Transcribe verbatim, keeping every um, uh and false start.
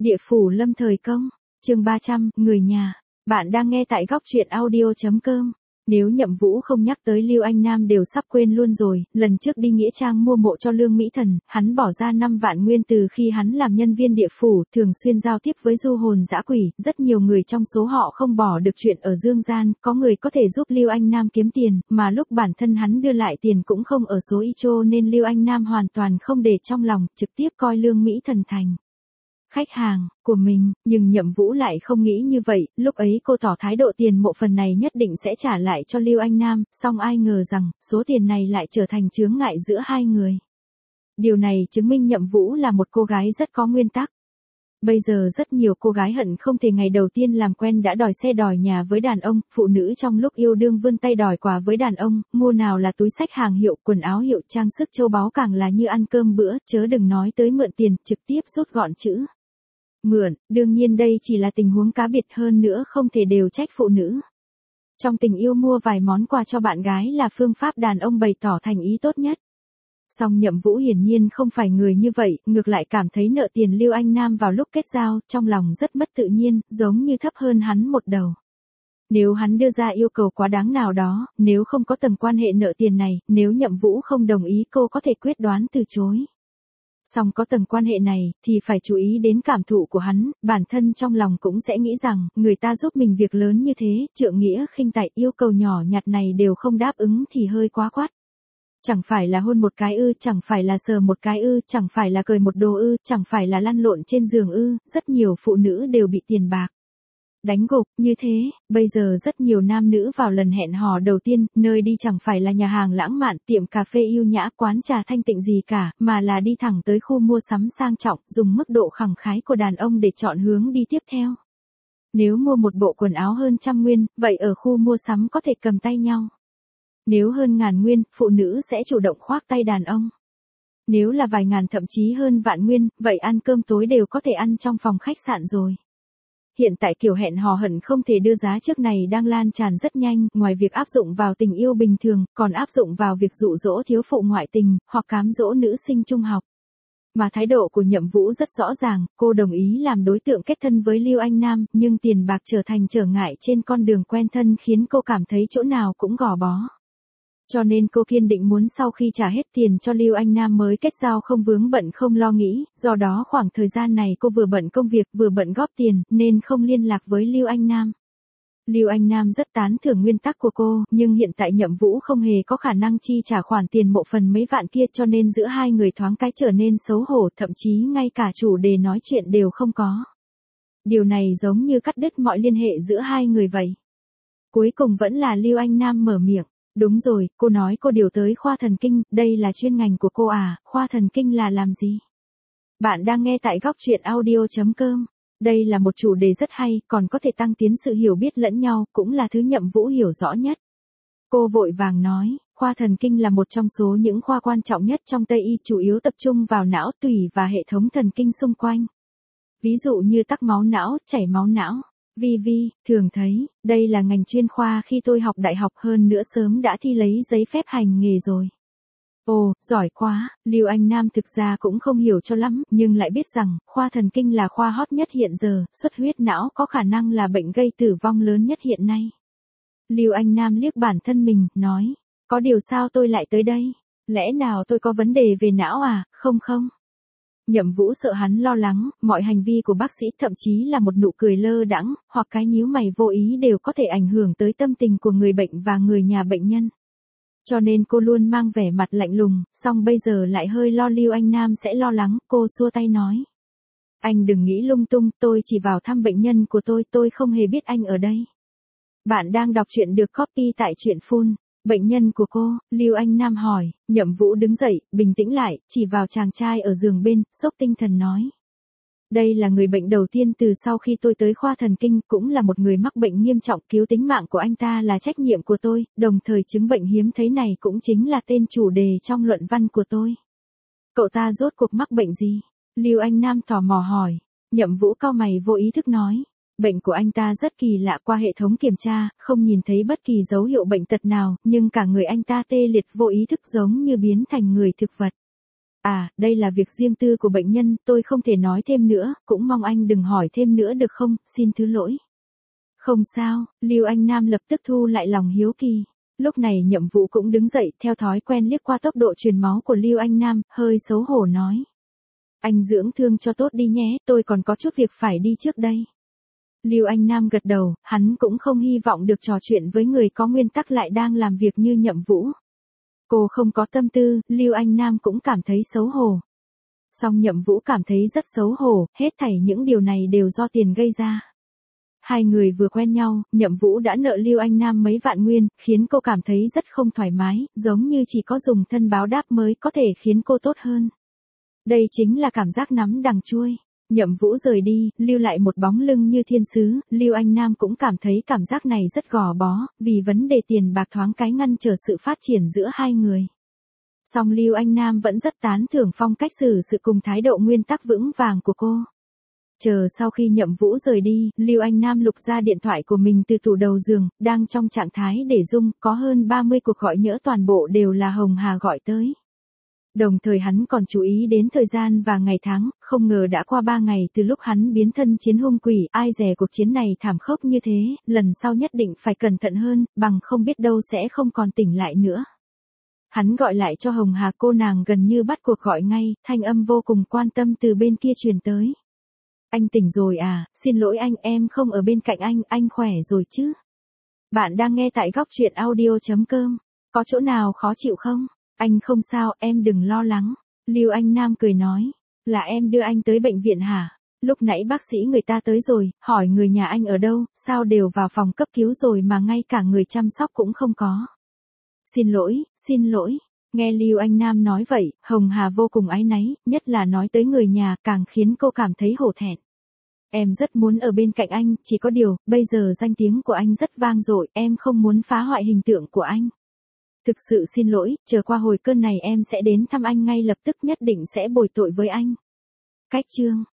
Địa phủ lâm thời công, chương ba trăm, người nhà. Bạn đang nghe tại góc truyện audio chấm com. Nếu Nhậm Vũ không nhắc tới Lưu Anh Nam đều sắp quên luôn rồi, lần trước đi nghĩa trang mua mộ cho Lương Mỹ Thần, hắn bỏ ra năm vạn nguyên từ khi hắn làm nhân viên địa phủ, thường xuyên giao tiếp với du hồn dã quỷ, rất nhiều người trong số họ không bỏ được chuyện ở dương gian, có người có thể giúp Lưu Anh Nam kiếm tiền, mà lúc bản thân hắn đưa lại tiền cũng không ở số y chô nên Lưu Anh Nam hoàn toàn không để trong lòng, trực tiếp coi Lương Mỹ Thần thành khách hàng của mình, nhưng Nhậm Vũ lại không nghĩ như vậy, lúc ấy cô tỏ thái độ tiền mộ phần này nhất định sẽ trả lại cho Lưu Anh Nam, song ai ngờ rằng, số tiền này lại trở thành chướng ngại giữa hai người. Điều này chứng minh Nhậm Vũ là một cô gái rất có nguyên tắc. Bây giờ rất nhiều cô gái hận không thể ngày đầu tiên làm quen đã đòi xe đòi nhà với đàn ông, phụ nữ trong lúc yêu đương vươn tay đòi quà với đàn ông, mua nào là túi xách hàng hiệu, quần áo hiệu, trang sức châu báu càng là như ăn cơm bữa, chớ đừng nói tới mượn tiền, trực tiếp rút gọn chữ mượn, đương nhiên đây chỉ là tình huống cá biệt, hơn nữa không thể đều trách phụ nữ. Trong tình yêu mua vài món quà cho bạn gái là phương pháp đàn ông bày tỏ thành ý tốt nhất. Song Nhậm Vũ hiển nhiên không phải người như vậy, ngược lại cảm thấy nợ tiền Lưu Anh Nam vào lúc kết giao, trong lòng rất mất tự nhiên, giống như thấp hơn hắn một đầu. Nếu hắn đưa ra yêu cầu quá đáng nào đó, nếu không có tầng quan hệ nợ tiền này, nếu Nhậm Vũ không đồng ý cô có thể quyết đoán từ chối. Song có tầng quan hệ này, thì phải chú ý đến cảm thụ của hắn, bản thân trong lòng cũng sẽ nghĩ rằng, người ta giúp mình việc lớn như thế, trượng nghĩa khinh tại, yêu cầu nhỏ nhặt này đều không đáp ứng thì hơi quá quát. Chẳng phải là hôn một cái ư, chẳng phải là sờ một cái ư, chẳng phải là cười một đồ ư, chẳng phải là lăn lộn trên giường ư, rất nhiều phụ nữ đều bị tiền bạc đánh gục, như thế, bây giờ rất nhiều nam nữ vào lần hẹn hò đầu tiên, nơi đi chẳng phải là nhà hàng lãng mạn, tiệm cà phê yêu nhã, quán trà thanh tịnh gì cả, mà là đi thẳng tới khu mua sắm sang trọng, dùng mức độ khẳng khái của đàn ông để chọn hướng đi tiếp theo. Nếu mua một bộ quần áo hơn trăm nguyên, vậy ở khu mua sắm có thể cầm tay nhau. Nếu hơn ngàn nguyên, phụ nữ sẽ chủ động khoác tay đàn ông. Nếu là vài ngàn thậm chí hơn vạn nguyên, vậy ăn cơm tối đều có thể ăn trong phòng khách sạn rồi. Hiện tại kiểu hẹn hò hận không thể đưa giá trước này đang lan tràn rất nhanh, ngoài việc áp dụng vào tình yêu bình thường, còn áp dụng vào việc dụ dỗ thiếu phụ ngoại tình, hoặc cám dỗ nữ sinh trung học. Mà thái độ của Nhậm Vũ rất rõ ràng, cô đồng ý làm đối tượng kết thân với Lưu Anh Nam, nhưng tiền bạc trở thành trở ngại trên con đường quen thân khiến cô cảm thấy chỗ nào cũng gò bó. Cho nên cô kiên định muốn sau khi trả hết tiền cho Lưu Anh Nam mới kết giao không vướng bận không lo nghĩ, do đó khoảng thời gian này cô vừa bận công việc vừa bận góp tiền, nên không liên lạc với Lưu Anh Nam. Lưu Anh Nam rất tán thưởng nguyên tắc của cô, nhưng hiện tại Nhậm Vũ không hề có khả năng chi trả khoản tiền mộ phần mấy vạn kia, cho nên giữa hai người thoáng cái trở nên xấu hổ, thậm chí ngay cả chủ đề nói chuyện đều không có. Điều này giống như cắt đứt mọi liên hệ giữa hai người vậy. Cuối cùng vẫn là Lưu Anh Nam mở miệng. Đúng rồi, cô nói cô điều tới khoa thần kinh, đây là chuyên ngành của cô à, khoa thần kinh là làm gì? Bạn đang nghe tại góc truyện audio chấm com. Đây là một chủ đề rất hay, còn có thể tăng tiến sự hiểu biết lẫn nhau, cũng là thứ Nhậm Vũ hiểu rõ nhất. Cô vội vàng nói, khoa thần kinh là một trong số những khoa quan trọng nhất trong Tây y, chủ yếu tập trung vào não, tủy và hệ thống thần kinh xung quanh. Ví dụ như tắc máu não, chảy máu não. Vi Vi, thường thấy, đây là ngành chuyên khoa khi tôi học đại học, hơn nữa sớm đã thi lấy giấy phép hành nghề rồi. Ồ, giỏi quá, Lưu Anh Nam thực ra cũng không hiểu cho lắm, nhưng lại biết rằng, khoa thần kinh là khoa hot nhất hiện giờ, xuất huyết não có khả năng là bệnh gây tử vong lớn nhất hiện nay. Lưu Anh Nam liếc bản thân mình, nói, có điều sao tôi lại tới đây? Lẽ nào tôi có vấn đề về não à, không không? Nhậm Vũ sợ hắn lo lắng, mọi hành vi của bác sĩ, thậm chí là một nụ cười lơ đãng, hoặc cái nhíu mày vô ý đều có thể ảnh hưởng tới tâm tình của người bệnh và người nhà bệnh nhân. Cho nên cô luôn mang vẻ mặt lạnh lùng, song bây giờ lại hơi lo Lưu Anh Nam sẽ lo lắng, cô xua tay nói. Anh đừng nghĩ lung tung, tôi chỉ vào thăm bệnh nhân của tôi, tôi không hề biết anh ở đây. Bạn đang đọc truyện được copy tại truyện full. Bệnh nhân của cô, Lưu Anh Nam hỏi, Nhậm Vũ đứng dậy, bình tĩnh lại, chỉ vào chàng trai ở giường bên, sốc tinh thần nói. Đây là người bệnh đầu tiên từ sau khi tôi tới khoa thần kinh, cũng là một người mắc bệnh nghiêm trọng, cứu tính mạng của anh ta là trách nhiệm của tôi, đồng thời chứng bệnh hiếm thấy này cũng chính là tên chủ đề trong luận văn của tôi. Cậu ta rốt cuộc mắc bệnh gì? Lưu Anh Nam tò mò hỏi. Nhậm Vũ cau mày vô ý thức nói. Bệnh của anh ta rất kỳ lạ, qua hệ thống kiểm tra, không nhìn thấy bất kỳ dấu hiệu bệnh tật nào, nhưng cả người anh ta tê liệt vô ý thức giống như biến thành người thực vật. À, đây là việc riêng tư của bệnh nhân, tôi không thể nói thêm nữa, cũng mong anh đừng hỏi thêm nữa được không, xin thứ lỗi. Không sao, Lưu Anh Nam lập tức thu lại lòng hiếu kỳ. Lúc này Nhậm Vũ cũng đứng dậy, theo thói quen liếc qua tốc độ truyền máu của Lưu Anh Nam, hơi xấu hổ nói. Anh dưỡng thương cho tốt đi nhé, tôi còn có chút việc phải đi trước đây. Lưu Anh Nam gật đầu, hắn cũng không hy vọng được trò chuyện với người có nguyên tắc lại đang làm việc như Nhậm Vũ. Cô không có tâm tư, Lưu Anh Nam cũng cảm thấy xấu hổ. Song Nhậm Vũ cảm thấy rất xấu hổ, hết thảy những điều này đều do tiền gây ra. Hai người vừa quen nhau, Nhậm Vũ đã nợ Lưu Anh Nam mấy vạn nguyên, khiến cô cảm thấy rất không thoải mái, giống như chỉ có dùng thân báo đáp mới có thể khiến cô tốt hơn. Đây chính là cảm giác nắm đằng chuôi. Nhậm Vũ rời đi, lưu lại một bóng lưng như thiên sứ, Lưu Anh Nam cũng cảm thấy cảm giác này rất gò bó, vì vấn đề tiền bạc thoáng cái ngăn trở sự phát triển giữa hai người. Song Lưu Anh Nam vẫn rất tán thưởng phong cách xử sự cùng thái độ nguyên tắc vững vàng của cô. Chờ sau khi Nhậm Vũ rời đi, Lưu Anh Nam lục ra điện thoại của mình từ tủ đầu giường, đang trong trạng thái để rung, có hơn ba mươi cuộc gọi nhỡ toàn bộ đều là Hồng Hà gọi tới. Đồng thời hắn còn chú ý đến thời gian và ngày tháng, không ngờ đã qua ba ngày từ lúc hắn biến thân chiến hung quỷ, ai dè cuộc chiến này thảm khốc như thế, lần sau nhất định phải cẩn thận hơn, bằng không biết đâu sẽ không còn tỉnh lại nữa. Hắn gọi lại cho Hồng Hà, cô nàng gần như bắt cuộc gọi ngay, thanh âm vô cùng quan tâm từ bên kia truyền tới. Anh tỉnh rồi à, xin lỗi anh, em không ở bên cạnh anh, anh khỏe rồi chứ? Bạn đang nghe tại góc truyện audio chấm com, có chỗ nào khó chịu không? Anh không sao, em đừng lo lắng. Lưu Anh Nam cười nói, là em đưa anh tới bệnh viện hả? Lúc nãy bác sĩ người ta tới rồi, hỏi người nhà anh ở đâu, sao đều vào phòng cấp cứu rồi mà ngay cả người chăm sóc cũng không có. Xin lỗi, xin lỗi. Nghe Lưu Anh Nam nói vậy, Hồng Hà vô cùng áy náy, nhất là nói tới người nhà càng khiến cô cảm thấy hổ thẹn. Em rất muốn ở bên cạnh anh, chỉ có điều, bây giờ danh tiếng của anh rất vang dội, em không muốn phá hoại hình tượng của anh. Thực sự xin lỗi, chờ qua hồi cơn này em sẽ đến thăm anh ngay lập tức, nhất định sẽ bồi tội với anh. Cách chương